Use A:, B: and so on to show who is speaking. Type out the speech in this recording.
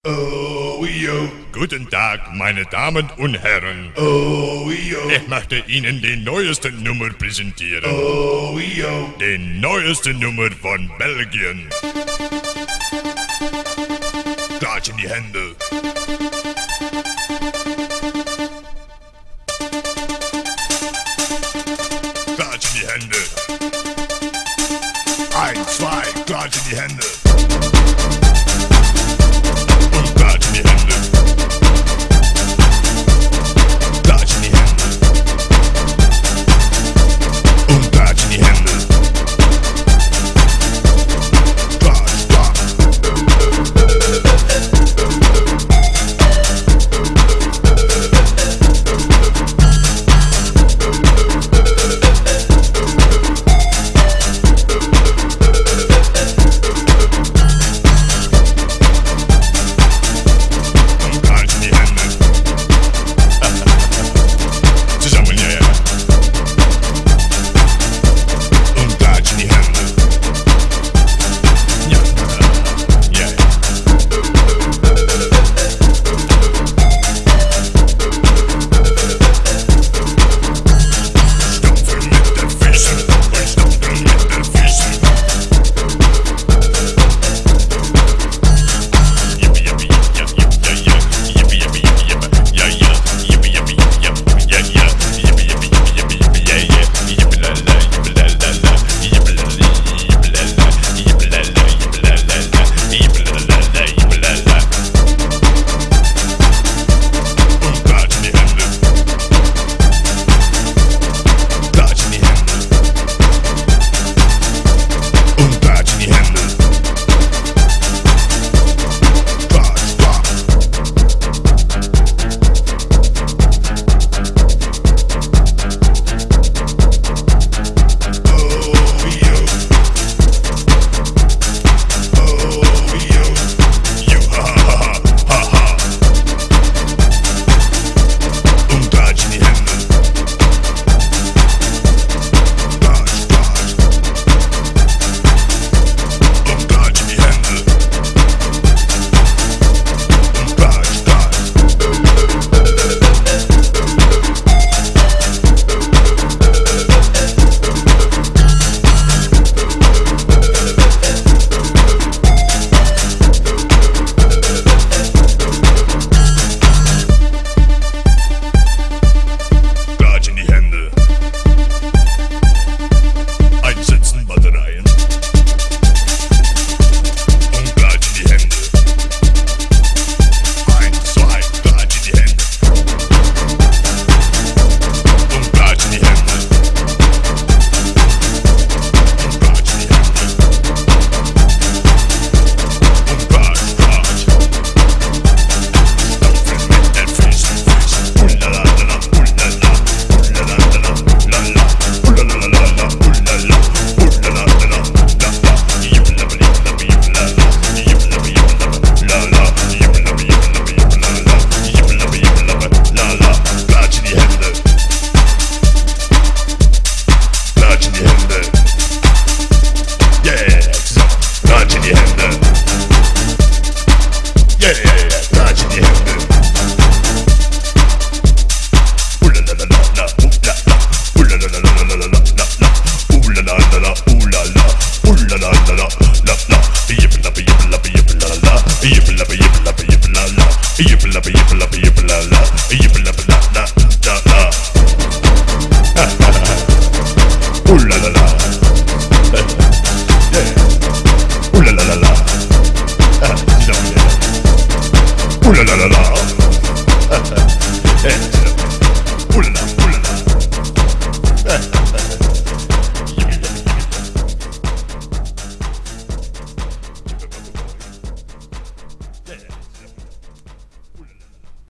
A: Oh, yo.
B: Guten Tag, meine Damen und Herren.
A: Oh, yo.
B: Ich möchte Ihnen die neueste Nummer präsentieren.
A: Oh, yo.
B: Die neueste Nummer von Belgien. Klatsch in die Hände. Klatsch in die Hände. 1, 2, klatsch in die Hände. Und klatsch in die Hände. Klatsch in die Hände. Und klatsch in die Hände. Klatsch, klatsch. Ooh la la la la.